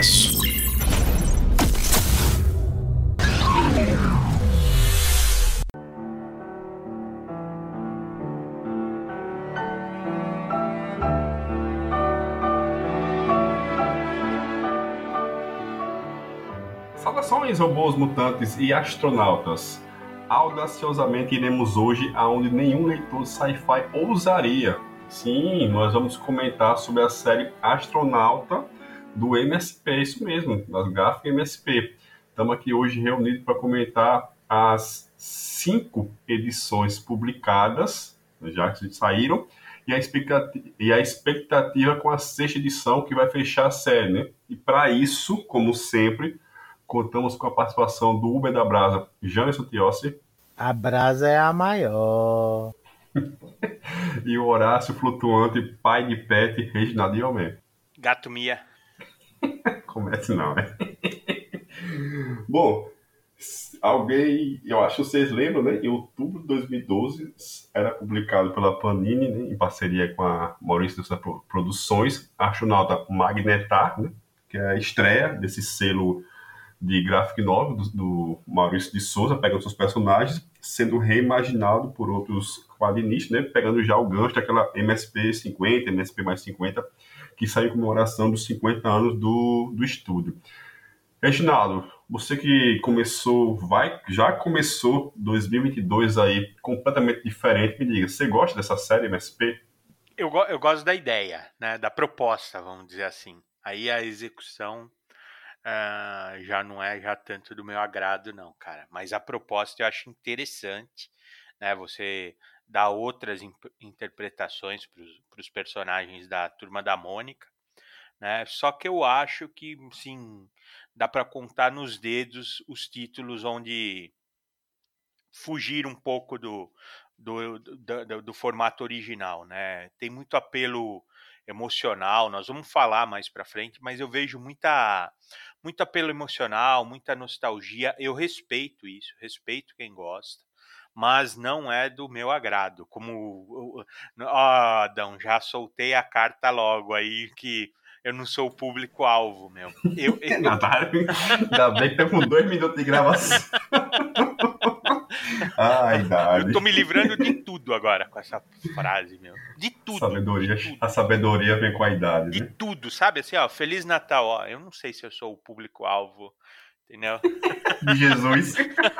Expresso. Saudações, robôs mutantes e astronautas. Audaciosamente iremos hoje aonde nenhum leitor de sci-fi ousaria. Sim, nós vamos comentar sobre a série Astronauta do MSP, isso mesmo, das gráficas MSP. Estamos aqui hoje reunidos para comentar as 5 edições publicadas, já que saíram, e a expectativa com a 6ª edição que vai fechar a série, né? E para isso, como sempre, contamos com a participação do Uber da Brasa, Jamerson Tiossi. A Brasa é a maior. E o Horácio Flutuante, pai de pet, Reginaldo Yomé. Gato Mia. Comece não, né? Bom, eu acho que vocês lembram, né? Em outubro de 2012 era publicado pela Panini, né, em parceria com a Maurício das Produções, Astronauta Magnetar, né, que é a estreia desse selo de graphic novel do Maurício de Souza, pegando seus personagens, sendo reimaginado por outros quadrinistas, né, pegando já o gancho daquela MSP 50, MSP mais 50, que saiu em comemoração dos 50 anos do estúdio. Reginaldo, você que já começou 2022 aí completamente diferente, me diga, você gosta dessa série MSP? Eu gosto da ideia, né, da proposta, vamos dizer assim. Aí a execução já não é tanto do meu agrado, não, cara. Mas a proposta eu acho interessante, né? Você dá outras interpretações para os personagens da Turma da Mônica, né? Só que eu acho que, sim, dá para contar nos dedos os títulos onde fugir um pouco do formato original, né? Tem muito apelo emocional, nós vamos falar mais para frente, mas eu vejo muito apelo emocional, muita nostalgia. Eu respeito isso, respeito quem gosta, mas não é do meu agrado. Como Adão, já soltei a carta logo aí que eu não sou o público-alvo, meu. Ainda bem que tá com 2 minutos de gravação. Eu tô me livrando de tudo agora com essa frase, meu. De tudo. Sabedoria, de tudo. A sabedoria vem com a idade, de né? De tudo, sabe? Assim, ó, Feliz Natal, ó. Eu não sei se eu sou o público-alvo, entendeu? De Jesus.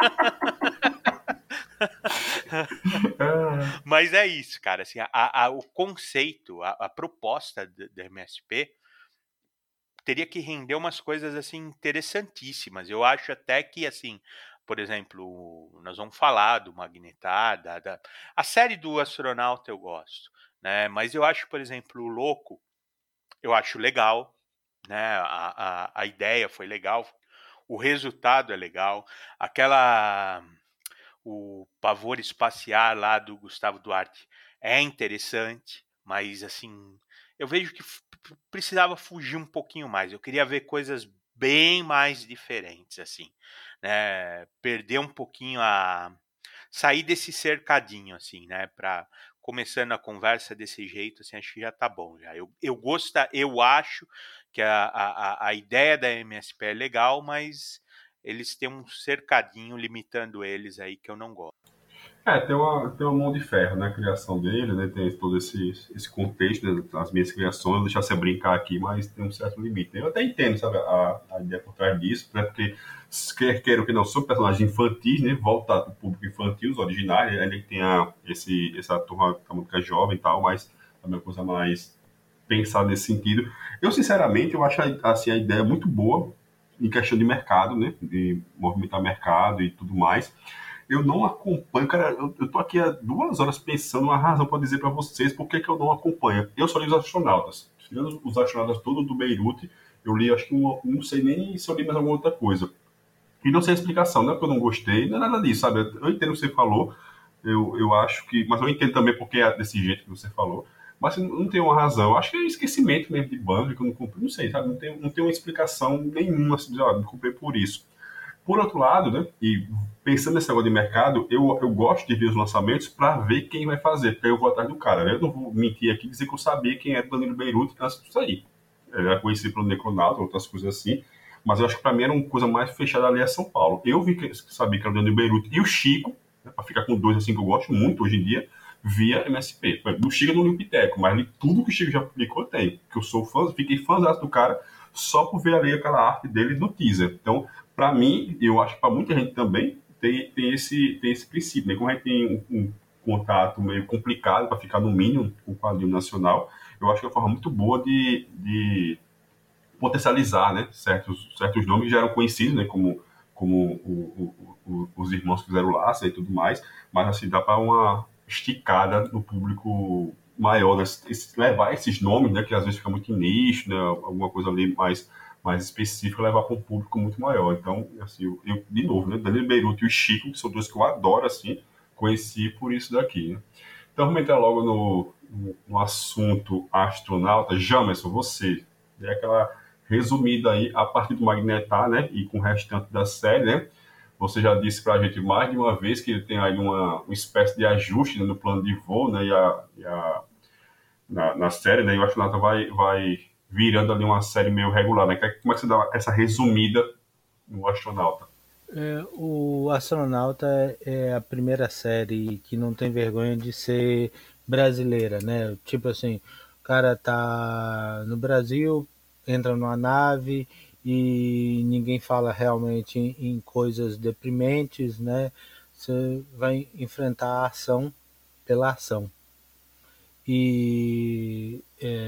Mas é isso, cara. Assim, o conceito, a proposta da MSP teria que render umas coisas assim interessantíssimas. Eu acho até que, assim, por exemplo, nós vamos falar do Magnetar, a série do Astronauta eu gosto, né? Mas eu acho, por exemplo, o Louco, eu acho legal, né? A ideia foi legal, o resultado é legal, o Pavor Espacial lá do Gustavo Duarte é interessante, mas assim, eu vejo que precisava fugir um pouquinho mais. Eu queria ver coisas bem mais diferentes, assim, né? Perder um pouquinho sair desse cercadinho, assim, né? Para começando a conversa desse jeito, assim, acho que já tá bom. Já. Eu acho que a ideia da MSP é legal, mas eles têm um cercadinho limitando eles aí que eu não gosto. Tem uma mão de ferro na criação dele, né? Tem todo esse contexto, né, das minhas criações, deixar você brincar aqui, mas tem um certo limite. Eu até entendo, sabe, a ideia por trás disso, né? Porque, quer ou que não, são personagens infantis, né? Voltado para o público infantil, os originais, ainda que tenha essa turma que é jovem e tal, mas também é uma coisa mais pensada nesse sentido. Eu, sinceramente, eu acho assim, a ideia muito boa em questão de mercado, né? De movimentar mercado e tudo mais. Eu não acompanho, cara, eu tô aqui há 2 horas pensando uma razão para dizer para vocês por que eu não acompanho. Eu só li os astronautas. Tirando os astronautas todos do Beirute, eu li, acho que não sei nem se eu li mais alguma outra coisa. E não sei a explicação, não é porque eu não gostei, não é nada disso, sabe? Eu entendo o que você falou, eu acho que, mas eu entendo também porque é desse jeito que você falou, mas não tem uma razão. Eu acho que é esquecimento mesmo de bando, que eu não comprei, não sei, sabe? Não tem uma explicação nenhuma, assim, dizer, não comprei por isso. Por outro lado, né, e pensando nesse negócio de mercado, eu gosto de ver os lançamentos para ver quem vai fazer, porque aí eu vou atrás do cara, né? Eu não vou mentir aqui e dizer que eu sabia quem era o Danilo Beirute antes disso aí. Ele era conhecido pelo Necronauta, outras coisas assim, mas eu acho que para mim era uma coisa mais fechada ali a São Paulo. Eu vi que sabia que era o Daniel Beirute e o Chico, né, para ficar com dois assim que eu gosto muito hoje em dia, via MSP. Do Chico eu não li o Piteco, mas li tudo que o Chico já publicou tem. Que eu sou fã, fiquei fãzão do cara só por ver ali aquela arte dele no teaser. Então, para mim, eu acho que para muita gente também tem esse princípio, né? Como a gente tem um contato meio complicado para ficar no mínimo com o quadrinho nacional, eu acho que é uma forma muito boa de potencializar, né? Certos nomes já eram conhecidos, né? Como os irmãos que fizeram Laça e tudo mais, mas assim, dá para uma esticada no público maior, né? Levar esses nomes, né? Que às vezes fica muito em nicho, né? Alguma coisa ali mais específica, levar para um público muito maior. Então, assim, de novo, né? Danilo Beirute e o Chico, que são dois que eu adoro, assim, conheci por isso daqui, né? Então, vamos entrar logo no assunto astronauta. Jamerson, você, é aquela resumida aí a partir do Magnetar, né? E com o restante da série, né? Você já disse para a gente mais de uma vez que ele tem aí uma espécie de ajuste, né, no plano de voo, né? Na série, né? E o astronauta vai virando ali uma série meio regular, né? Como é que você dá essa resumida no astronauta? O Astronauta é a primeira série que não tem vergonha de ser brasileira, né? Tipo assim, o cara tá no Brasil, entra numa nave e ninguém fala realmente em coisas deprimentes, né? Você vai enfrentar a ação pela ação. E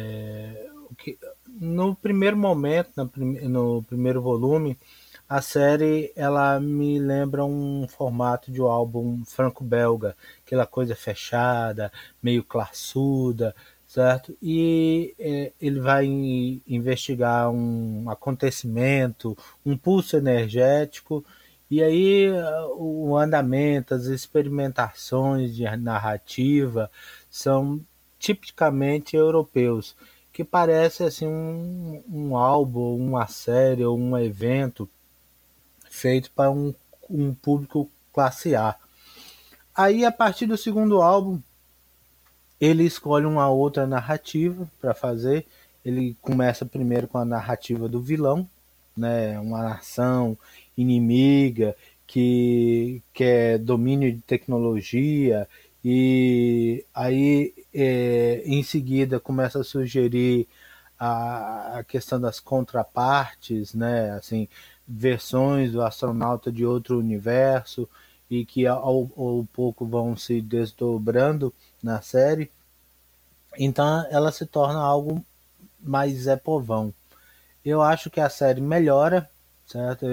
no primeiro momento, no primeiro volume, a série ela me lembra um formato de um álbum franco-belga, aquela coisa fechada, meio classuda, certo? E ele vai investigar um acontecimento, um pulso energético, e aí o andamento, as experimentações de narrativa são tipicamente europeus, que parece assim um álbum, uma série ou um evento feito para um público classe A. Aí, a partir do segundo álbum, ele escolhe uma outra narrativa para fazer. Ele começa primeiro com a narrativa do vilão, né? Uma nação inimiga que quer domínio de tecnologia, e aí em seguida começa a sugerir a questão das contrapartes, né? Assim, versões do astronauta de outro universo, e que ao pouco vão se desdobrando na série. Então ela se torna algo mais Zé Povão. Eu acho que a série melhora, certo?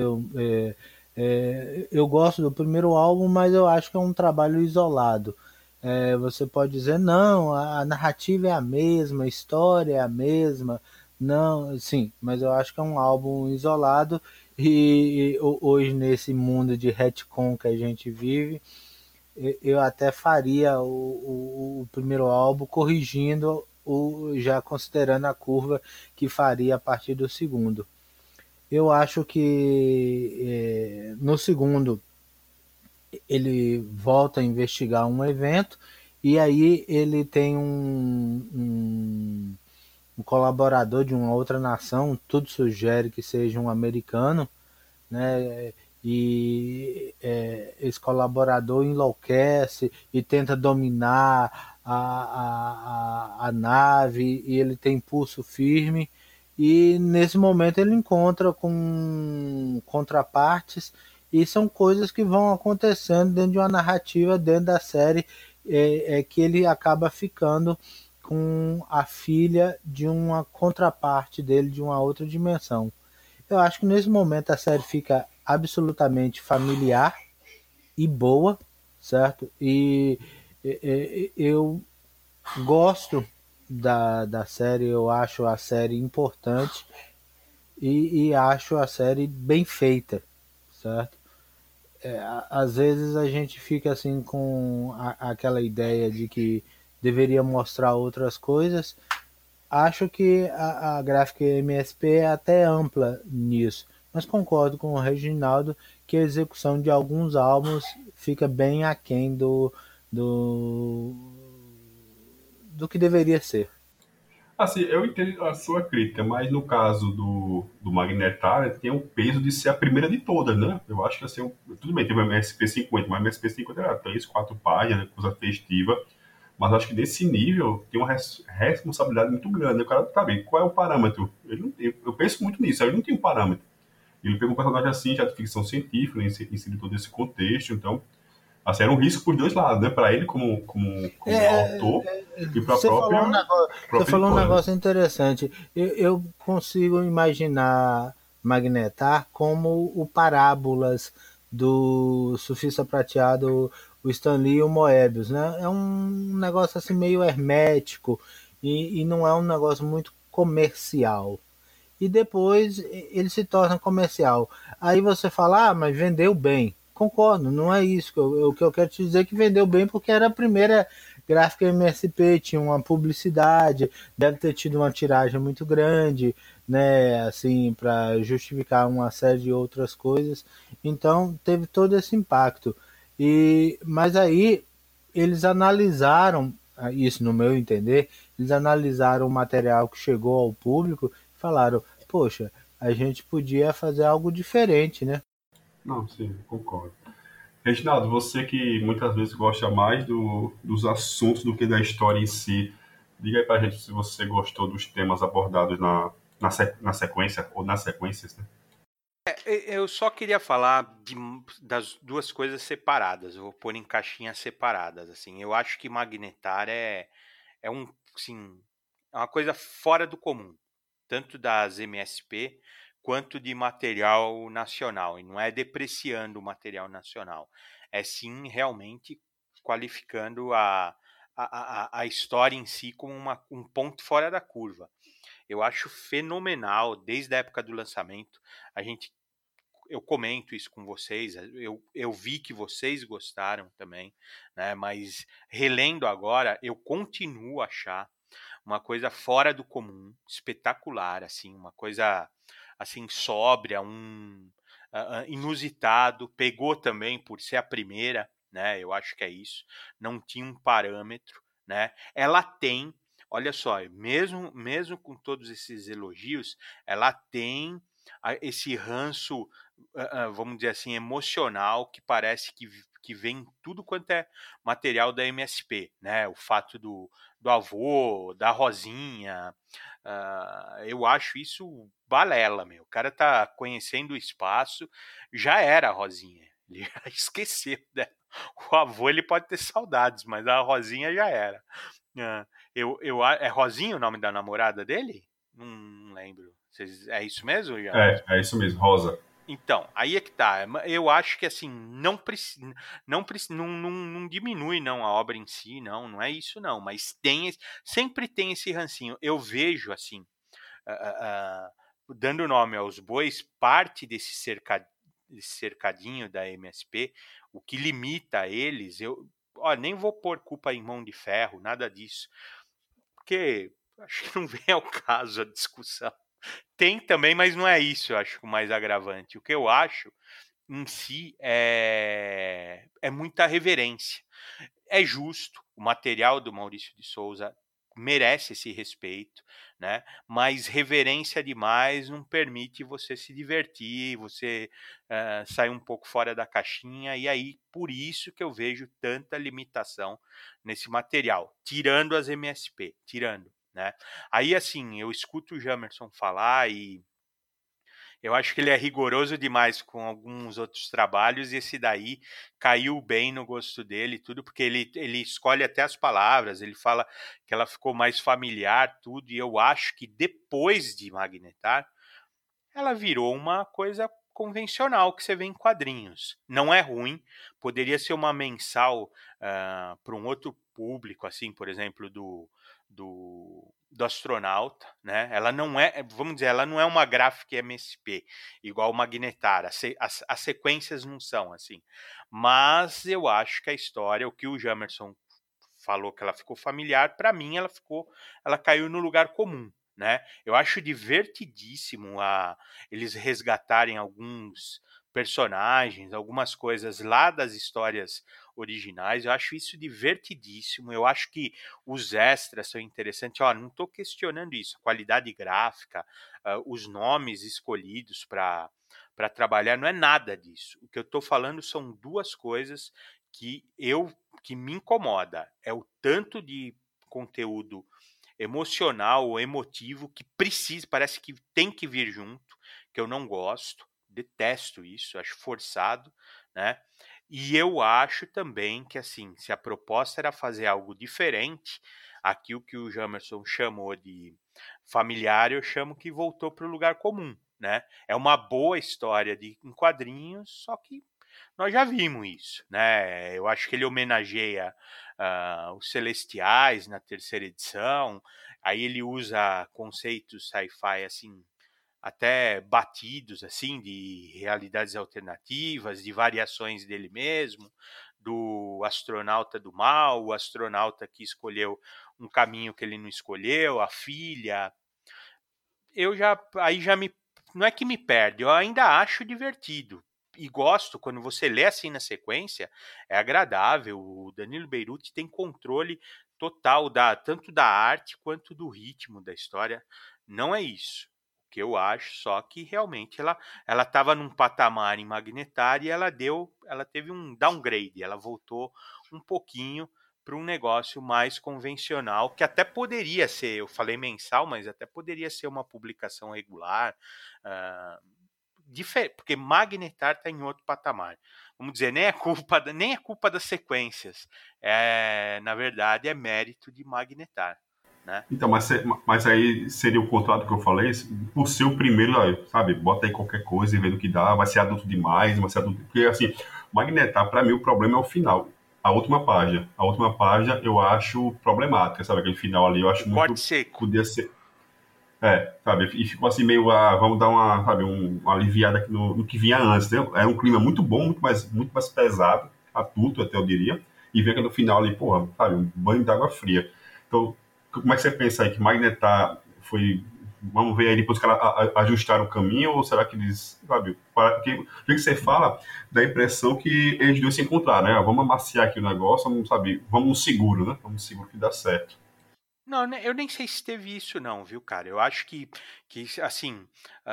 Eu gosto do primeiro álbum, mas eu acho que é um trabalho isolado. Você pode dizer, não, a narrativa é a mesma, a história é a mesma. Não, sim, mas eu acho que é um álbum isolado, e hoje nesse mundo de retcon que a gente vive, eu até faria o primeiro álbum corrigindo, já considerando a curva que faria a partir do segundo. Eu acho que no segundo ele volta a investigar um evento, e aí ele tem um colaborador de uma outra nação, tudo sugere que seja um americano, né? E esse colaborador enlouquece e tenta dominar a nave, e ele tem pulso firme, e nesse momento ele encontra com contrapartes, e são coisas que vão acontecendo dentro de uma narrativa, dentro da série, que ele acaba ficando com a filha de uma contraparte dele de uma outra dimensão. Eu acho que nesse momento a série fica absolutamente familiar e boa, certo? Eu gosto da série, eu acho a série importante, e acho a série bem feita, certo? Às vezes a gente fica assim com aquela ideia de que deveria mostrar outras coisas. Acho que a gráfica MSP é até ampla nisso, mas concordo com o Reginaldo que a execução de alguns álbuns fica bem aquém do que deveria ser. Assim, eu entendo a sua crítica, mas no caso do Magnetar, tem o peso de ser a primeira de todas, né? Eu acho que assim, tudo bem, teve o MSP50, mas o MSP50 era 3, 4 páginas, coisa festiva, mas acho que nesse nível tem uma responsabilidade muito grande. O cara, tá bem, qual é o parâmetro? Ele não tem, eu penso muito nisso, ele não tem um parâmetro. Ele pegou um personagem assim, já de ficção científica, né, inseriu todo esse contexto, então, assim, era um risco por dois lados, né? Para ele como autor e para a Você própria falou um editora, né? negócio interessante. Eu consigo imaginar Magnetar como o Parábolas do Surfista Prateado, o Stan Lee e o Moebius, né? É um negócio assim meio hermético e não é um negócio muito comercial. E depois ele se torna comercial. Aí você fala, ah, mas vendeu bem. Concordo, não é isso. O que eu quero te dizer é que vendeu bem porque era a primeira gráfica MSP, tinha uma publicidade, deve ter tido uma tiragem muito grande, né, assim, para justificar uma série de outras coisas. Então teve todo esse impacto. Mas aí eles analisaram, isso no meu entender, eles analisaram o material que chegou ao público e falaram, poxa, a gente podia fazer algo diferente, né? Não, sim, concordo. Reginaldo, você que muitas vezes gosta mais dos assuntos do que da história em si, diga aí pra gente se você gostou dos temas abordados na sequência, ou nas sequências, né? Eu só queria falar das duas coisas separadas. Eu vou pôr em caixinhas separadas. Assim, eu acho que Magnetar é um, sim, é uma coisa fora do comum, tanto das MSP quanto de material nacional. E não é depreciando o material nacional, é sim realmente qualificando a história em si como um ponto fora da curva. Eu acho fenomenal, desde a época do lançamento, a gente eu comento isso com vocês, eu vi que vocês gostaram também, né? Mas relendo agora, eu continuo a achar uma coisa fora do comum, espetacular, assim, uma coisa assim sóbria, inusitado, pegou também por ser a primeira, né? Eu acho que é isso. Não tinha um parâmetro, né? Ela tem, olha só, mesmo com todos esses elogios, ela tem esse ranço, vamos dizer assim, emocional que parece que vem tudo quanto é material da MSP, né? O fato do avô, da Rosinha. Eu acho isso balela, meu. O cara tá conhecendo o espaço, já era a Rosinha. Ele já esqueceu dela. O avô ele pode ter saudades, mas a Rosinha já era. É Rosinha o nome da namorada dele? Não lembro. É isso mesmo, Jamerson? É isso mesmo, Rosa. Então, aí é que tá. Eu acho que assim, não diminui não a obra em si, não é isso não, mas sempre tem esse rancinho. Eu vejo assim, ah, dando nome aos bois, parte desse cercadinho da MSP, o que limita eles, nem vou pôr culpa em mão de ferro, nada disso, porque acho que não vem ao caso a discussão. Tem também, mas não é isso, eu acho, o mais agravante. O que eu acho em si é muita reverência. É justo, o material do Maurício de Souza merece esse respeito, né? Mas reverência demais não permite você se divertir, você sair um pouco fora da caixinha, e aí por isso que eu vejo tanta limitação nesse material, tirando as MSP, tirando, né? Aí assim, eu escuto o Jamerson falar e eu acho que ele é rigoroso demais com alguns outros trabalhos, e esse daí caiu bem no gosto dele, tudo, porque ele escolhe até as palavras, ele fala que ela ficou mais familiar, tudo, e eu acho que depois de Magnetar, ela virou uma coisa convencional que você vê em quadrinhos. Não é ruim, poderia ser uma mensal para um outro público, assim, por exemplo, do astronauta, né? Ela não é, vamos dizer, ela não é uma gráfica MSP, igual o Magnetar, as sequências não são assim. Mas eu acho que a história, o que o Jamerson falou que ela ficou familiar, para mim ela caiu no lugar comum, né? Eu acho divertidíssimo eles resgatarem alguns personagens, algumas coisas lá das histórias originais. Eu acho isso divertidíssimo. Eu acho que os extras são interessantes. Ó, não estou questionando isso. A qualidade gráfica, os nomes escolhidos para trabalhar, não é nada disso. O que eu estou falando são duas coisas que me incomoda. É o tanto de conteúdo emocional ou emotivo que precisa, parece que tem que vir junto, que eu não gosto, detesto isso, acho forçado, né? E eu acho também que, assim, se a proposta era fazer algo diferente, aqui o que o Jamerson chamou de familiar, eu chamo que voltou para o lugar comum, né? É uma boa história em quadrinhos, só que nós já vimos isso, né? Eu acho que ele homenageia os Celestiais na terceira edição, aí ele usa conceitos sci-fi assim até batidos assim de realidades alternativas, de variações dele mesmo, do astronauta do mal, o astronauta que escolheu um caminho que ele não escolheu, a filha. Eu já aí já me não é que me perde, eu ainda acho divertido e gosto quando você lê assim na sequência, é agradável. O Danilo Beirute tem controle total tanto da arte quanto do ritmo da história. Não é isso o que eu acho, só que realmente ela estava num patamar em Magnetar e ela teve um downgrade, ela voltou um pouquinho para um negócio mais convencional, que até poderia ser, eu falei mensal, mas até poderia ser uma publicação regular, porque Magnetar está em outro patamar. Vamos dizer, nem é culpa das sequências, na verdade é mérito de Magnetar. Né? Então, mas aí seria o contrário do que eu falei, por ser o primeiro, sabe, bota aí qualquer coisa e vê no que dá, vai ser adulto demais, vai ser adulto. Porque, assim, Magnetar, para mim, o problema é o final. A última página. A última página eu acho problemática, sabe? Aquele final ali eu acho O corte muito. seco. Podia ser. Sabe? E ficou assim meio, vamos dar uma, sabe, uma aliviada aqui no que vinha antes, né? Era um clima muito bom, muito mais pesado, adulto até eu diria, e vem que no final ali, porra, sabe, um banho de água fria. Então, como é que você pensa aí que Magnetar foi, vamos ver aí depois que ela ajustaram o caminho, ou será que eles, sabe, porque o que você fala dá a impressão que eles dois se encontraram, né? Vamos amaciar aqui o negócio, vamos, sabe, vamos no seguro, né? Vamos no seguro que dá certo. Não, eu nem sei se teve isso não, viu, cara? Eu acho que assim,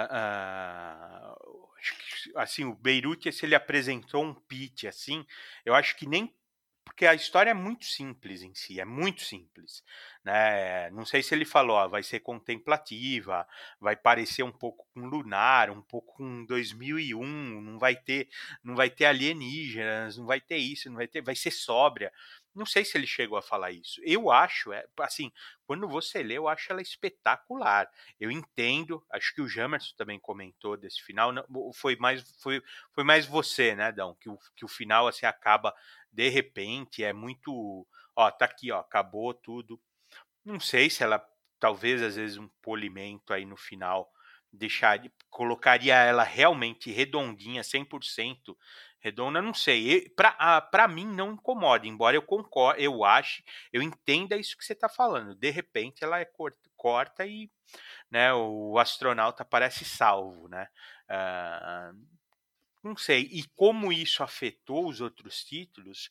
acho que, assim, o Beirute, se ele apresentou um pitch assim, eu acho que nem porque a história é muito simples em si, é muito simples, né? Não sei se ele falou, ó, vai ser contemplativa, vai parecer um pouco com Lunar, um pouco com 2001, não vai ter alienígenas, não vai ter isso, não vai ter, vai ser sóbria. Não sei se ele chegou a falar isso. Eu acho, assim, quando você lê, eu acho ela espetacular. Eu entendo, acho que o Jamerson também comentou desse final, não, foi mais você, né, Dão, que o final assim acaba de repente, é muito, ó, tá aqui, ó, acabou tudo. Não sei se ela, talvez às vezes um polimento aí no final colocaria ela realmente redondinha, 100% redonda, não sei. Para mim não incomoda, embora eu concorde, eu entenda isso que você está falando. De repente ela é corta e, né, o astronauta parece salvo, né? Ah, não sei. E como isso afetou os outros títulos,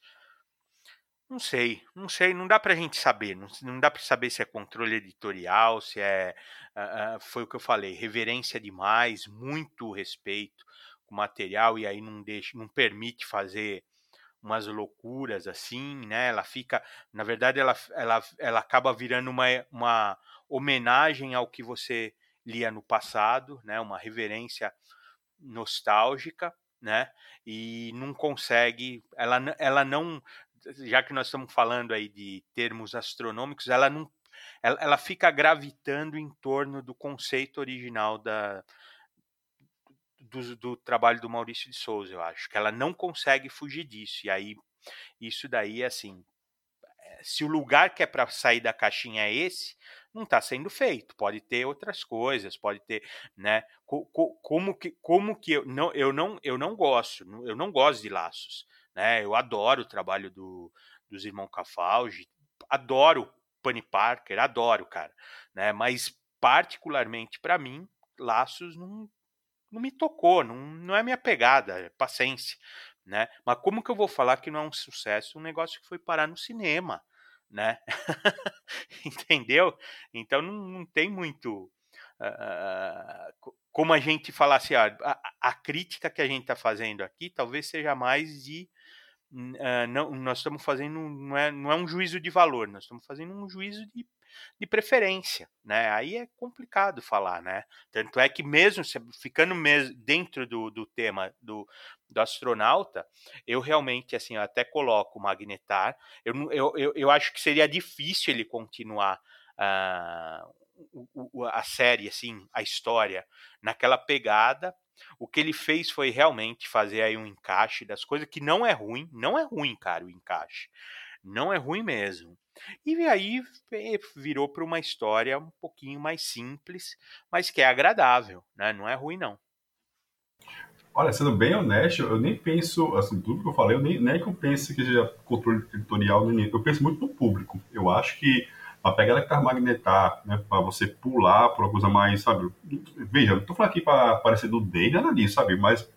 não dá pra gente saber, não dá pra saber se é controle editorial, se é, foi o que eu falei, reverência demais, muito respeito com o material e aí não permite fazer umas loucuras assim, né? Ela fica, na verdade, ela acaba virando uma homenagem ao que você lia no passado, né? Uma reverência nostálgica, né? E não consegue, ela não, já que nós estamos falando aí de termos astronômicos, ela não, ela fica gravitando em torno do conceito original do trabalho do Maurício de Souza, eu acho que ela não consegue fugir disso. E aí isso daí assim, se o lugar que é para sair da caixinha é esse, não está sendo feito. Pode ter outras coisas, pode ter, né? Como que eu não gosto, eu não gosto de laços, né? Eu adoro o trabalho dos irmãos Cafaldi, adoro Penny Parker, adoro, cara, né? Mas particularmente para mim, laços me tocou, não é minha pegada, paciência, né? Mas como que eu vou falar que não é um sucesso um negócio que foi parar no cinema, né? Entendeu? Então não tem muito como a gente falar assim, a crítica que a gente está fazendo aqui talvez seja mais de não, nós estamos fazendo, não é um juízo de valor, nós estamos fazendo um juízo de preferência, né? Aí é complicado falar, né? Tanto é que mesmo ficando dentro do tema do astronauta, eu realmente, assim, eu até coloco o Magnetar, eu acho que seria difícil ele continuar a série, assim, a história, naquela pegada. O que ele fez foi realmente fazer aí um encaixe das coisas, que não é ruim, cara, o encaixe. Não é ruim mesmo. E aí virou para uma história um pouquinho mais simples, mas que é agradável, né? Não é ruim, não. Olha, sendo bem honesto, eu nem penso, assim, tudo que eu falei, nem que eu pense que seja controle editorial, eu penso muito no público. Eu acho que a pegada que tá magnetar, né, para você pular por uma coisa mais, sabe? Veja, eu não tô falando aqui para parecer do Day, nada disso, sabe? Mas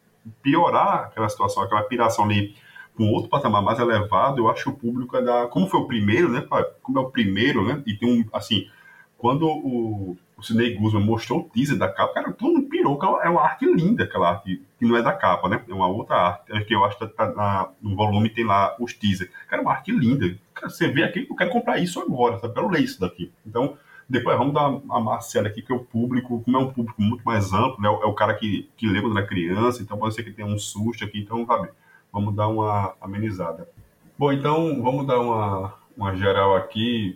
piorar aquela situação, aquela piração ali com outro patamar mais elevado, eu acho que o público é da. Como foi o primeiro, né? Como é o primeiro, né? E tem um, assim, quando o Sidney Guzman mostrou o teaser da capa, cara, todo mundo pirou, que é uma arte linda, aquela arte, que não é da capa, né? É uma outra arte, que eu acho que no volume tem lá os teasers. Cara, é uma arte linda. Cara, você vê aqui, eu quero comprar isso agora, sabe? Eu quero ler isso daqui. Então, depois vamos dar uma Marcela aqui, que é o público, como é um público muito mais amplo, né? É o cara que lê quando era criança, então pode ser que tenha um susto aqui, então, sabe? Vamos dar uma amenizada. Bom, então vamos dar uma geral aqui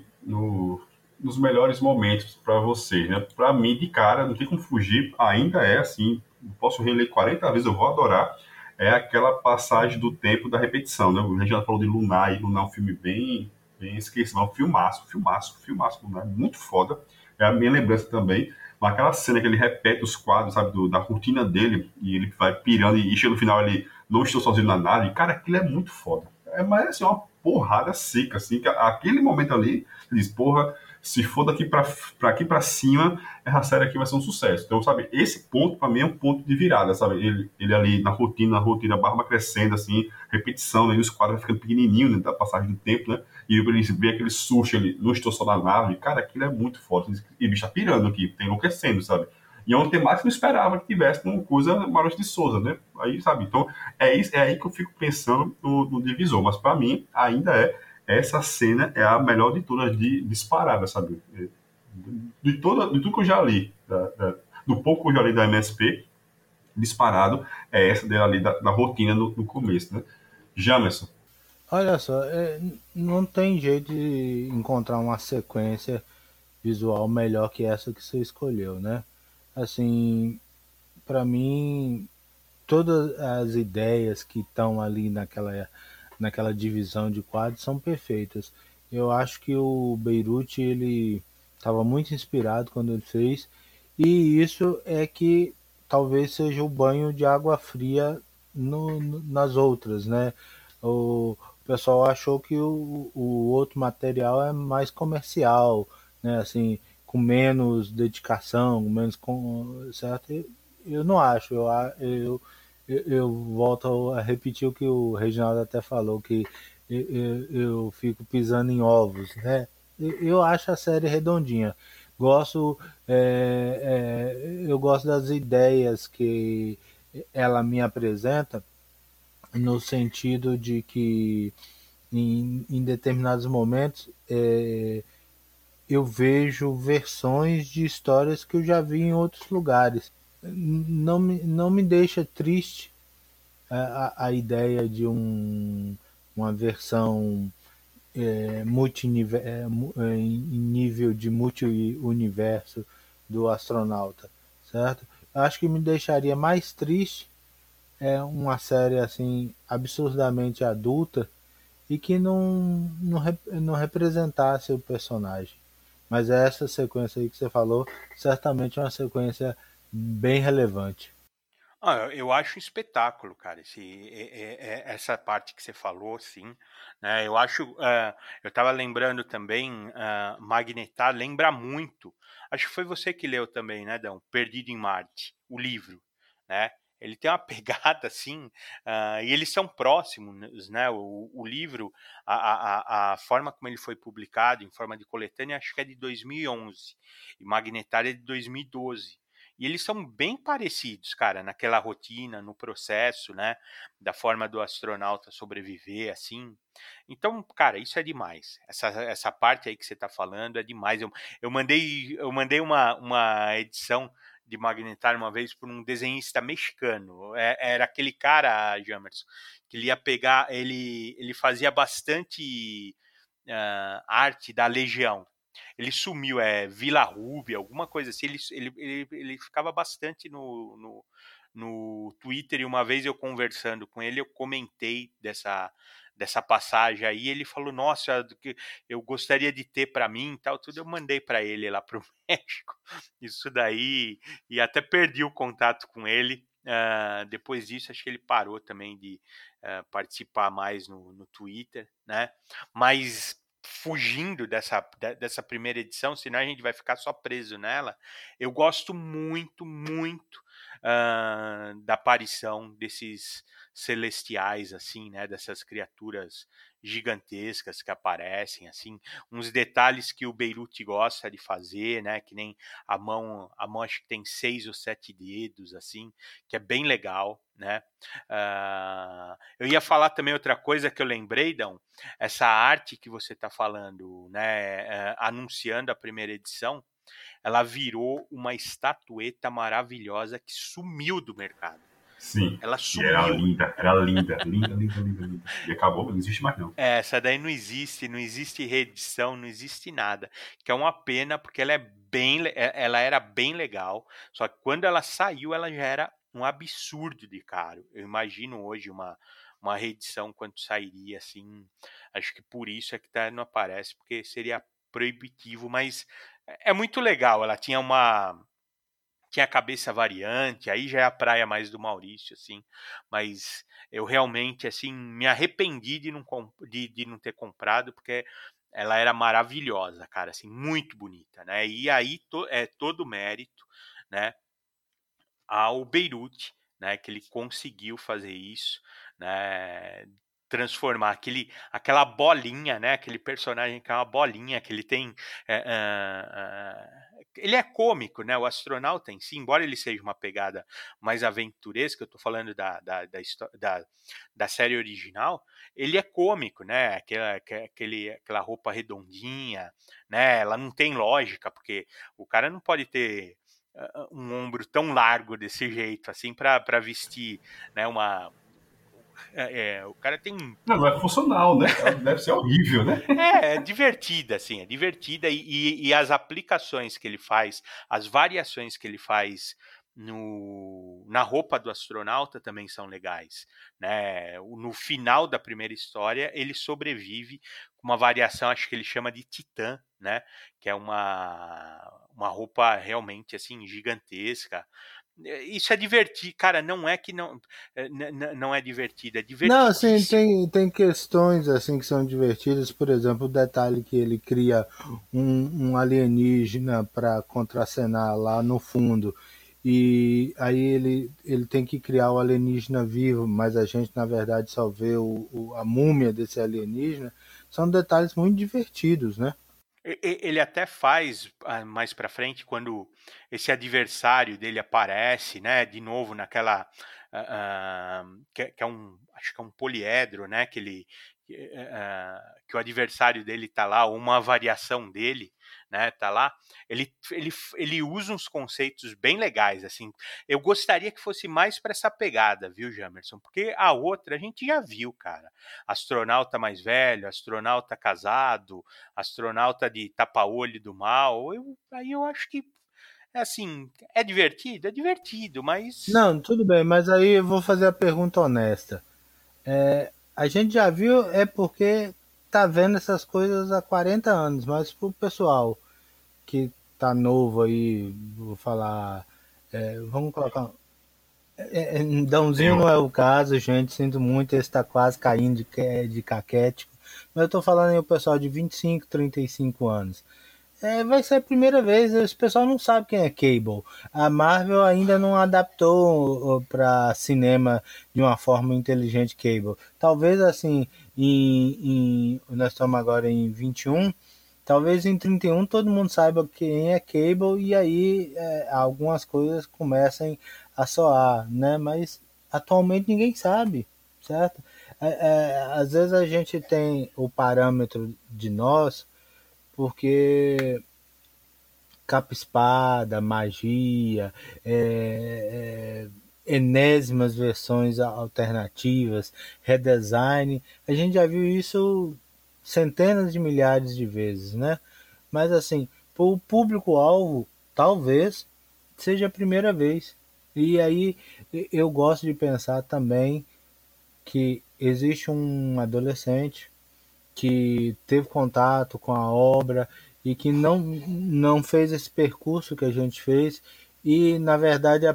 nos melhores momentos para vocês, né? Para mim, de cara, não tem como fugir, ainda é assim, posso reler 40 vezes, eu vou adorar, é aquela passagem do tempo da repetição, né? A gente já falou de Lunar, e Lunar é um filme bem esquecido, é um filmaço, Lunar, muito foda, é a minha lembrança também, mas aquela cena que ele repete os quadros, sabe, da rotina dele, e ele vai pirando, e chega no final ele, não estou sozinho na nave, cara, aquilo é muito foda. Mas assim, uma porrada seca, assim, que aquele momento ali, ele diz, porra, se for daqui para aqui para cima, essa série aqui vai ser um sucesso. Então, sabe, esse ponto para mim é um ponto de virada, sabe? Ele ali na rotina, a barba crescendo, assim, repetição, né? E os quadros ficando pequenininhos, né? Da passagem do tempo, né? E ele vê aquele sushi ali, não estou só na nave, cara, aquilo é muito forte. E o bicho tá pirando aqui, tá enlouquecendo, sabe? E é um tema que não esperava que tivesse uma coisa Maurício de Souza, né? Aí, sabe? Então, é aí que eu fico pensando no divisor. Mas para mim, ainda essa cena é a melhor de todas, disparada, sabe? De tudo que eu já li, do pouco que eu já li da MSP, disparado, é essa dela ali, da rotina no começo, né? Jamerson. Olha só, não tem jeito de encontrar uma sequência visual melhor que essa que você escolheu, né? Assim, para mim, todas as ideias que estão ali naquela divisão de quadros são perfeitas. Eu acho que o Beirute ele estava muito inspirado quando ele fez, e isso é que talvez seja o banho de água fria nas outras, né? O pessoal achou que o outro material é mais comercial, né? Assim, com menos dedicação, certo? Eu não acho. Eu volto a repetir o que o Reginaldo até falou, que eu fico pisando em ovos, né? Eu acho a série redondinha. Gosto, eu gosto das ideias que ela me apresenta, no sentido de que em determinados momentos eu vejo versões de histórias que eu já vi em outros lugares. Não me deixa triste a ideia de uma versão em nível de multi-universo do astronauta, certo? Eu acho que me deixaria mais triste uma série assim absurdamente adulta e que não representasse o personagem. Mas essa sequência aí que você falou, certamente é uma sequência bem relevante. Eu acho um espetáculo, cara, essa parte que você falou, sim, né? Eu acho, eu estava lembrando também, Magnetar lembra muito. Acho que foi você que leu também, né, Dão? Perdido em Marte, o livro. né? Ele tem uma pegada assim, e eles são próximos, né? O livro, a forma como ele foi publicado, em forma de coletânea, acho que é de 2011, e Magnetar é de 2012. E eles são bem parecidos, cara, naquela rotina, no processo, né? Da forma do astronauta sobreviver, assim. Então, cara, isso é demais. Essa parte aí que você tá falando é demais. Eu mandei uma edição de Magnetar uma vez por um desenhista mexicano. Era aquele cara, Jamerson, que ele ia pegar, ele fazia bastante arte da Legião. Ele sumiu, Vila Rúbia, alguma coisa assim. Ele ficava bastante no Twitter, e uma vez eu conversando com ele, eu comentei dessa passagem aí. Ele falou: nossa, eu gostaria de ter para mim e tal, tudo. Eu mandei para ele lá pro México, isso daí, e até perdi o contato com ele. Depois disso, acho que ele parou também de participar mais no Twitter, né? Mas fugindo dessa primeira edição, senão a gente vai ficar só preso nela. Eu gosto muito, muito da aparição desses celestiais, assim, né? Dessas criaturas gigantescas que aparecem, assim, uns detalhes que o Beirute gosta de fazer, né? Que nem a mão acho que tem 6 ou 7 dedos, assim, que é bem legal, né? Eu ia falar também outra coisa que eu lembrei, Dão, essa arte que você está falando, né? Anunciando a primeira edição, ela virou uma estatueta maravilhosa que sumiu do mercado. Sim. Ela E sumiu. era linda. E acabou, não existe mais não. Essa daí não existe reedição, não existe nada. Que é uma pena, porque ela era bem legal. Só que quando ela saiu, ela já era um absurdo de caro. Eu imagino hoje uma reedição quanto sairia, assim. Acho que por isso é que não aparece, porque seria proibitivo, mas é muito legal. Ela tinha a cabeça variante, aí já é a praia mais do Maurício, assim, mas eu realmente, assim, me arrependi de não ter comprado, porque ela era maravilhosa, cara, assim, muito bonita, né? E aí é todo mérito, né, ao Beirute, né, que ele conseguiu fazer isso, né, transformar aquela bolinha, né, aquele personagem que é uma bolinha, que ele tem, ele é cômico, né, o astronauta em si, embora ele seja uma pegada mais aventuresca, eu tô falando da série original, ele é cômico, né, aquela roupa redondinha, né, ela não tem lógica, porque o cara não pode ter um ombro tão largo desse jeito, assim, para vestir, né, o cara tem... Não é funcional, né? Deve ser horrível, né? É divertida, assim, é divertida, e as aplicações que ele faz, as variações que ele faz na roupa do astronauta também são legais, né? No final da primeira história, ele sobrevive com uma variação, acho que ele chama de Titã, né? Que é uma roupa realmente, assim, gigantesca. Isso é divertido, cara, não é que não é divertido, é Não, assim, divertidíssimo. tem questões assim que são divertidas, por exemplo, o detalhe que ele cria um alienígena para contracenar lá no fundo. E aí ele tem que criar o alienígena vivo, mas a gente na verdade só vê a múmia desse alienígena. São detalhes muito divertidos, né? Ele até faz mais pra frente, quando esse adversário dele aparece, né, de novo naquela que é acho que é um poliedro, né, que o adversário dele tá lá, ou uma variação dele, né, tá lá. Ele usa uns conceitos bem legais, assim. Eu gostaria que fosse mais para essa pegada, viu, Jamerson? Porque a outra a gente já viu, cara. Astronauta mais velho, astronauta casado, astronauta de tapa-olho do mal. Aí eu acho que, assim, é divertido, mas... Não, tudo bem, mas aí eu vou fazer a pergunta honesta. A gente já viu, é porque tá vendo essas coisas há 40 anos, mas pro pessoal que tá novo aí, vou falar, vamos colocar. Dãozinho Eu, não é o caso, gente, sinto muito, ele está quase caindo de caquético. Mas eu tô falando aí o pessoal de 25, 35 anos. vai ser a primeira vez, esse pessoal não sabe quem é Cable. A Marvel ainda não adaptou para cinema de uma forma inteligente Cable. Talvez assim, nós estamos agora em 21, talvez em 31 todo mundo saiba quem é Cable e aí algumas coisas comecem a soar, né? Mas atualmente ninguém sabe, certo? Às vezes a gente tem o parâmetro de nós porque capa-espada, magia, enésimas versões alternativas, redesign. A gente já viu isso centenas de milhares de vezes, né? Mas assim, para o público-alvo, talvez seja a primeira vez. E aí eu gosto de pensar também que existe um adolescente que teve contato com a obra e que não fez esse percurso que a gente fez e na verdade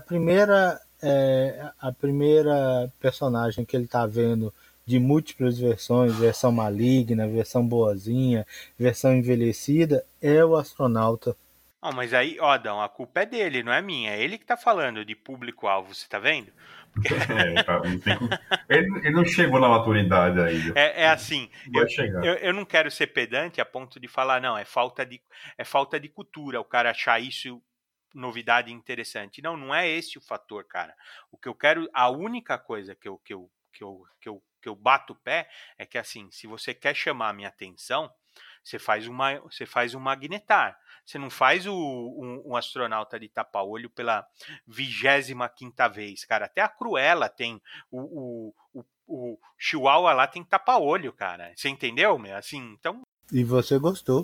a primeira personagem que ele está vendo de múltiplas versões, versão maligna, versão boazinha, versão envelhecida, é o astronauta. Não, mas aí, ó, Adão, a culpa é dele, não é minha. É ele que tá falando de público-alvo, você tá vendo? Porque Cara, não tem ele não chegou na maturidade ainda. é assim, Vai chegar. eu não quero ser pedante a ponto de falar, não, é falta de cultura o cara achar isso novidade interessante. Não, não é esse o fator, cara. O que eu quero, a única coisa que eu bato o pé é que, assim, se você quer chamar a minha atenção, você faz um magnetar. Você não faz um astronauta de tapa-olho pela 25ª vez, cara. Até a Cruella tem o Chihuahua lá tem tapa-olho, cara. Você entendeu, meu? Assim, então E você gostou?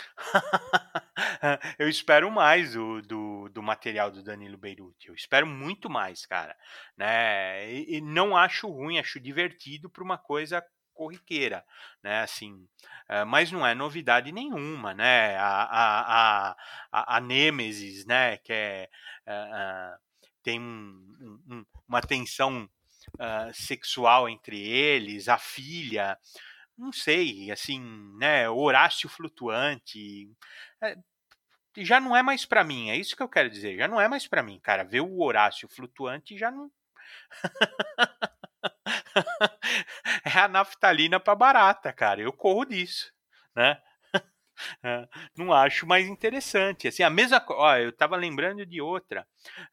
eu espero mais do material do Danilo Beirute. Eu espero muito mais, cara. Né? E não acho ruim, acho divertido para uma coisa corriqueira, né? Assim, mas não é novidade nenhuma, né? A Nêmesis, né? Que tem uma tensão sexual entre eles, a filha, não sei, assim, né? Horácio flutuante. É, já não é mais pra mim, é isso que eu quero dizer. Já não é mais pra mim, cara. Ver o Horácio flutuante já não. É a naftalina pra barata, cara. Eu corro disso, né? Não acho mais interessante. Assim, a mesma coisa. Eu tava lembrando de outra.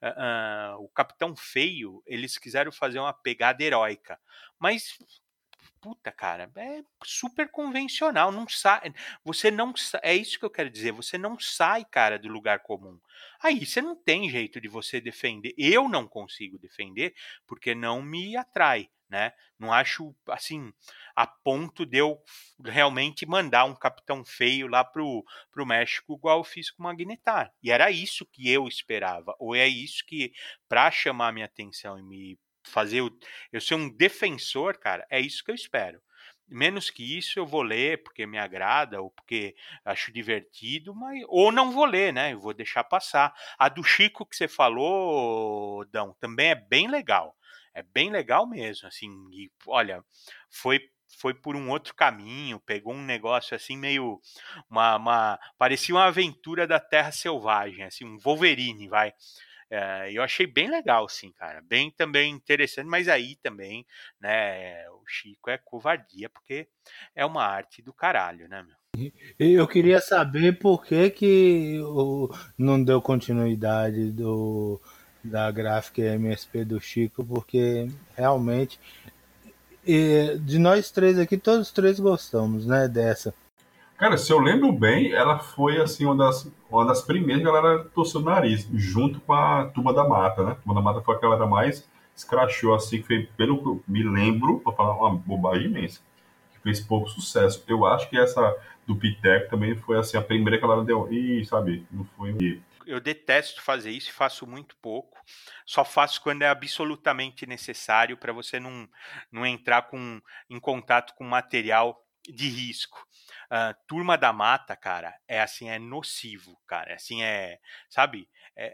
O Capitão Feio, eles quiseram fazer uma pegada heróica. Mas puta, cara, é super convencional, não sai, você não, é isso que eu quero dizer, você não sai, cara, do lugar comum. Aí você não tem jeito de você defender. Eu não consigo defender porque não me atrai, né? Não acho assim a ponto de eu realmente mandar um Capitão Feio lá pro México igual eu fiz com o Magnetar. E era isso que eu esperava, ou é isso que para chamar minha atenção e me fazer eu ser um defensor, cara, é isso que eu espero. Menos que isso eu vou ler porque me agrada ou porque acho divertido, mas ou não vou ler, né? Eu vou deixar passar. A do Chico que você falou, Dão, também é bem legal. É bem legal mesmo, assim. E olha, foi por um outro caminho, pegou um negócio assim meio parecia uma aventura da Terra Selvagem, assim, um Wolverine, vai. Eu achei bem legal, sim, cara. Bem também interessante, mas aí também, né, o Chico é covardia, porque é uma arte do caralho, né, meu? Eu queria saber por que não deu continuidade da gráfica MSP do Chico, porque realmente de nós três aqui, todos três gostamos, né, dessa. Cara, se eu lembro bem, ela foi assim uma das primeiras que a galera torceu o nariz, junto com a Turma da Mata, né? A Turma da Mata foi a que a galera mais escrachou, assim, que fez, pelo que eu me lembro, pra falar uma bobagem imensa, que fez pouco sucesso. Eu acho que essa do Piteco também foi assim, a primeira que a galera deu. E, sabe, não foi. Eu detesto fazer isso e faço muito pouco. Só faço quando é absolutamente necessário para você não entrar em contato com material de risco. Turma da Mata, cara, é assim, é nocivo, cara. Assim, sabe?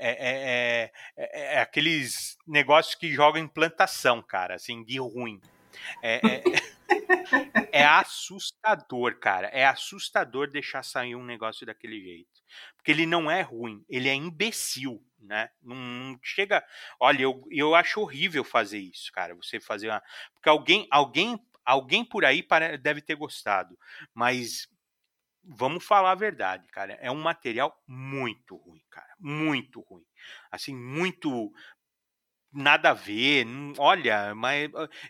É aqueles negócios que jogam em plantação, cara, assim, de ruim. É, É assustador, cara. É assustador deixar sair um negócio daquele jeito. Porque ele não é ruim, ele é imbecil, né? Não chega. Olha, eu acho horrível fazer isso, cara. Você fazer uma. Porque alguém por aí deve ter gostado. Mas vamos falar a verdade, cara. É um material muito ruim, cara. Muito ruim. Assim, muito nada a ver. Olha, mas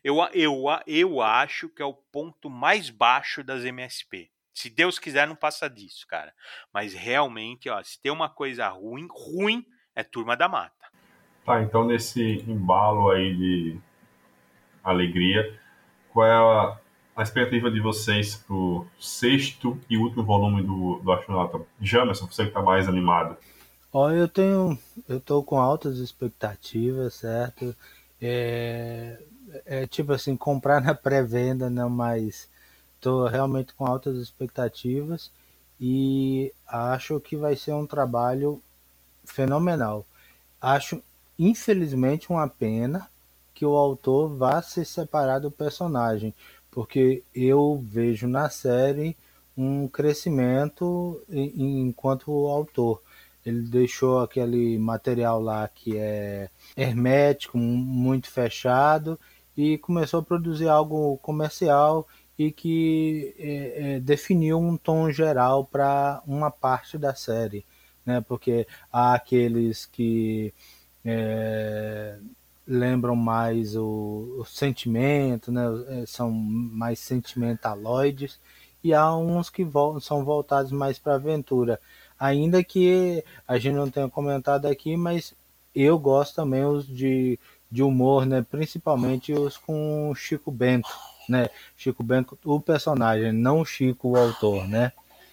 eu acho que é o ponto mais baixo das MSP. Se Deus quiser, não passa disso, cara. Mas realmente, ó, se tem uma coisa ruim, ruim é Turma da Mata. Tá, então nesse embalo aí de alegria, qual é a expectativa de vocês pro sexto e último volume do Astronauta? Jamerson, você que tá mais animado. Ó, eu tô com altas expectativas, certo? É, é tipo assim, comprar na pré-venda, não, mas tô realmente com altas expectativas e acho que vai ser um trabalho fenomenal. Acho, infelizmente, uma pena que o autor vá se separar do personagem, porque eu vejo na série um crescimento enquanto autor. Ele deixou aquele material lá que é hermético, muito fechado, e começou a produzir algo comercial e que definiu um tom geral para uma parte da série, né? Porque há aqueles que é, lembram mais o sentimento, né? São mais sentimentaloides, e há uns que são voltados mais para aventura. Ainda que a gente não tenha comentado aqui, mas eu gosto também os de humor, né? Principalmente os com Chico Bento, né? Chico Bento, o personagem, não o Chico, o autor, né?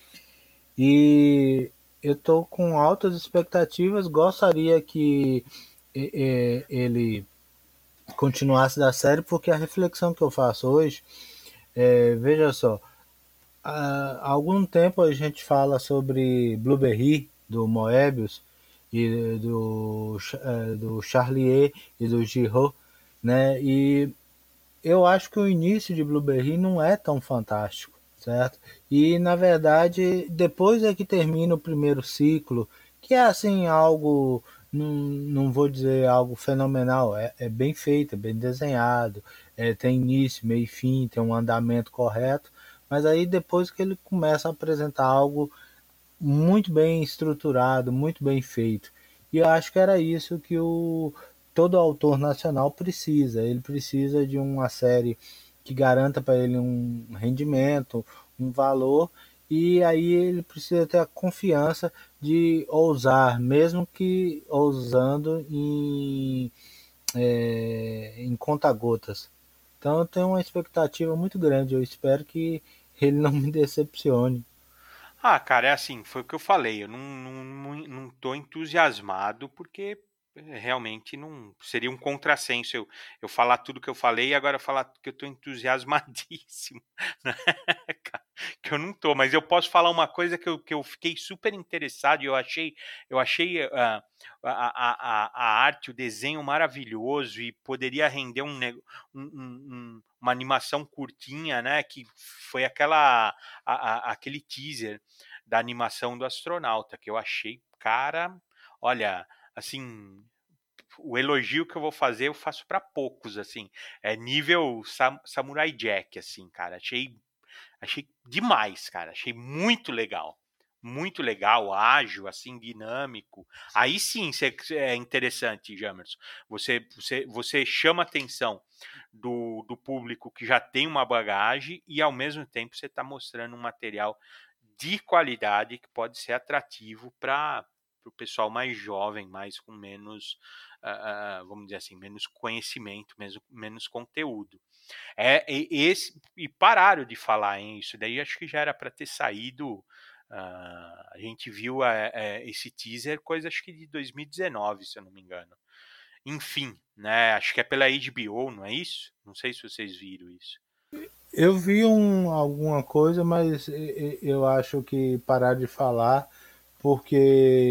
E eu estou com altas expectativas, gostaria que ele continuasse da série, porque a reflexão que eu faço hoje veja só, há algum tempo a gente fala sobre Blueberry, do Moebius, e do Charlier e do Giraud, né? E eu acho que o início de Blueberry não é tão fantástico, certo? E na verdade, depois é que termina o primeiro ciclo, que é assim algo, não vou dizer algo fenomenal, é bem feito, é bem desenhado, tem início, meio e fim, tem um andamento correto, mas aí depois que ele começa a apresentar algo muito bem estruturado, muito bem feito. E eu acho que era isso que todo autor nacional precisa. Ele precisa de uma série que garanta para ele um rendimento, um valor, e aí ele precisa ter a confiança de ousar, mesmo que ousando em conta-gotas. Então eu tenho uma expectativa muito grande. Eu espero que ele não me decepcione. Ah, cara, é assim, foi o que eu falei. Eu não tô entusiasmado porque realmente não seria um contrassenso eu falar tudo que eu falei e agora falar que eu tô entusiasmadíssimo, né? Cara, que eu não tô, mas eu posso falar uma coisa que eu fiquei super interessado e eu achei a arte, o desenho maravilhoso e poderia render uma animação curtinha, né? Que foi aquele teaser da animação do astronauta, que eu achei, cara, olha, assim, o elogio que eu vou fazer eu faço para poucos, assim, é nível Samurai Jack, assim, cara, achei demais, cara, achei muito legal, ágil, assim, dinâmico. Aí sim é interessante, Jamerson. Você chama a atenção do público que já tem uma bagagem e ao mesmo tempo você está mostrando um material de qualidade que pode ser atrativo para o pessoal mais jovem, mais com menos, vamos dizer assim, menos conhecimento, menos conteúdo. E pararam de falar em isso, daí acho que já era para ter saído. A gente viu esse teaser, coisa acho que de 2019, se eu não me engano. Enfim, né? Acho que é pela HBO, não é isso? Não sei se vocês viram isso. Eu vi alguma coisa, mas eu acho que parar de falar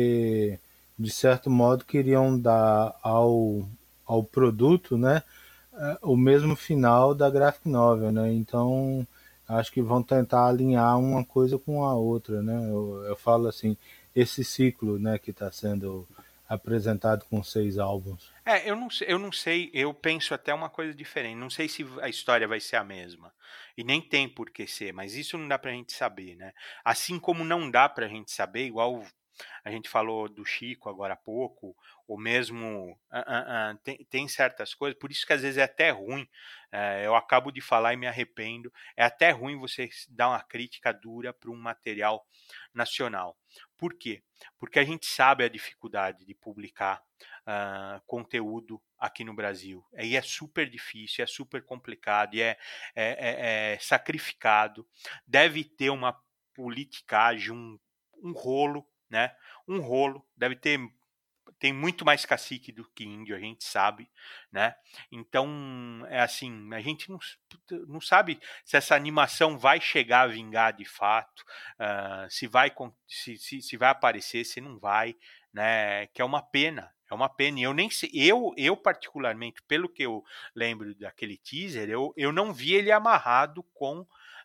porque, de certo modo, queriam dar ao produto, né, o mesmo final da graphic novel, né? Então acho que vão tentar alinhar uma coisa com a outra, né? Eu falo assim, esse ciclo, né, que está sendo apresentado com 6 álbuns. Eu não sei, eu penso até uma coisa diferente. Não sei se a história vai ser a mesma. E nem tem por que ser, mas isso não dá pra gente saber, né? Assim como não dá pra gente saber, igual a gente falou do Chico agora há pouco, ou mesmo tem certas coisas, por isso que às vezes é até ruim, eu acabo de falar e me arrependo, é até ruim você dar uma crítica dura para um material nacional. Por quê? Porque a gente sabe a dificuldade de publicar conteúdo aqui no Brasil. E é super difícil, é super complicado, e é sacrificado. Deve ter uma politicagem, um rolo, né? Um rolo, tem muito mais cacique do que índio, a gente sabe, né? Então, é assim, a gente não sabe se essa animação vai chegar a vingar de fato, se vai aparecer, se não vai, né? Que é uma pena. É uma pena. E eu nem sei, eu particularmente, pelo que eu lembro daquele teaser, eu não vi ele amarrado com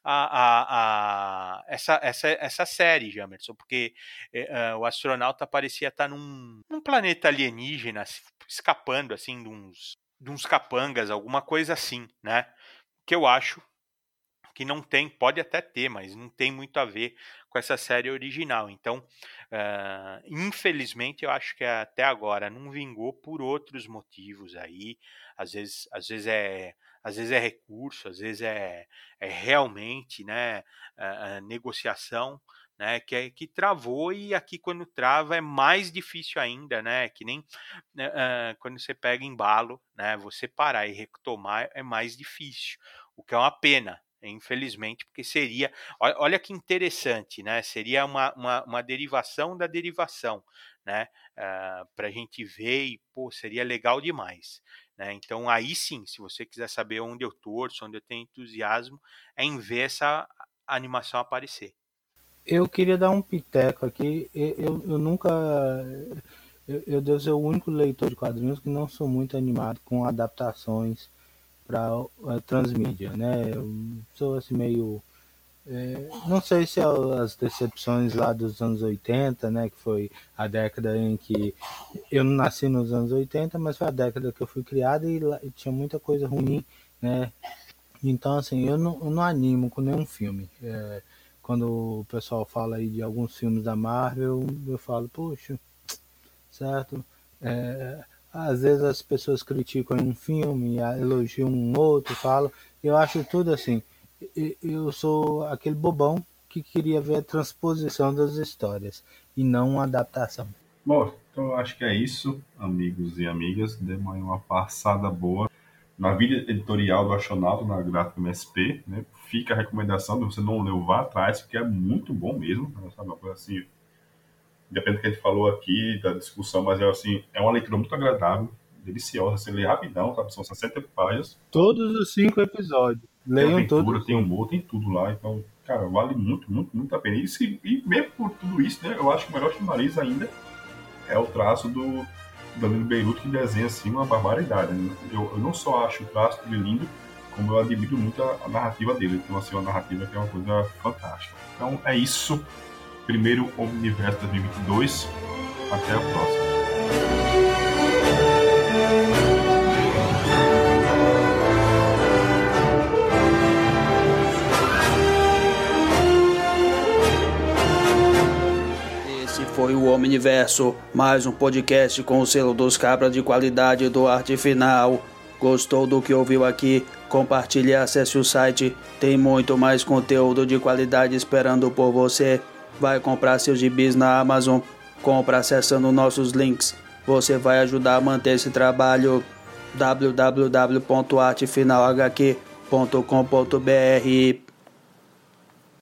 essa série, Jamerson, porque o astronauta parecia estar num planeta alienígena, escapando assim de uns capangas, alguma coisa assim, né? Que eu acho que não tem, pode até ter, mas não tem muito a ver com essa série original. Então, infelizmente, eu acho que até agora não vingou por outros motivos aí. Às vezes é recurso, às vezes é realmente, né, negociação, né, que travou, e aqui quando trava é mais difícil ainda, né, que nem quando você pega embalo, né, você parar e retomar é mais difícil, o que é uma pena, infelizmente, porque seria, olha que interessante, né, seria uma derivação da derivação, né, para a gente ver, e pô, seria legal demais, né? Então aí sim, se você quiser saber onde eu torço, onde eu tenho entusiasmo, é em ver essa animação aparecer. Eu queria dar um piteco aqui. Eu nunca. Eu devo ser o único leitor de quadrinhos que não sou muito animado com adaptações para transmídia, né? Eu sou assim meio. Não sei se é as decepções lá dos anos 80, né? Que foi a década em que. Eu não nasci nos anos 80, mas foi a década que eu fui criado e tinha muita coisa ruim, né? Então, assim, eu não animo com nenhum filme. Quando o pessoal fala aí de alguns filmes da Marvel, eu falo, poxa, certo? Às vezes as pessoas criticam um filme, elogiam um outro, falam. Eu acho tudo assim. Eu sou aquele bobão que queria ver a transposição das histórias e não uma adaptação. Bom, então eu acho que é isso, amigos e amigas. Demos aí uma passada boa na vida editorial do Astronauta, na Gráfica MSP, né? Fica a recomendação, se você não leu, vá atrás, porque é muito bom mesmo, né? Sabe, uma coisa assim, depende do que a gente falou aqui, da discussão, mas é assim, é uma leitura muito agradável, deliciosa, você lê rapidão, sabe? São 60 páginas. Todos os 5 episódios. Tem Leiam aventura, todos. tem humor, tem tudo lá, então, cara, vale muito, muito, muito a pena. E mesmo por tudo isso, né, eu acho que o melhor chamariz ainda é o traço do Danilo Beirute, que desenha assim uma barbaridade, né? Eu não só acho o traço dele lindo, como eu admiro muito a narrativa dele. Então, assim, uma narrativa que é uma coisa fantástica. Então, é isso. Primeiro Omniverso 2022. Até a próxima. Foi o Omniverso, mais um podcast com o selo dos cabras de qualidade do Arte Final. Gostou do que ouviu aqui? Compartilhe e acesse o site. Tem muito mais conteúdo de qualidade esperando por você. Vai comprar seus gibis na Amazon? Compra acessando nossos links. Você vai ajudar a manter esse trabalho. www.artefinalhq.com.br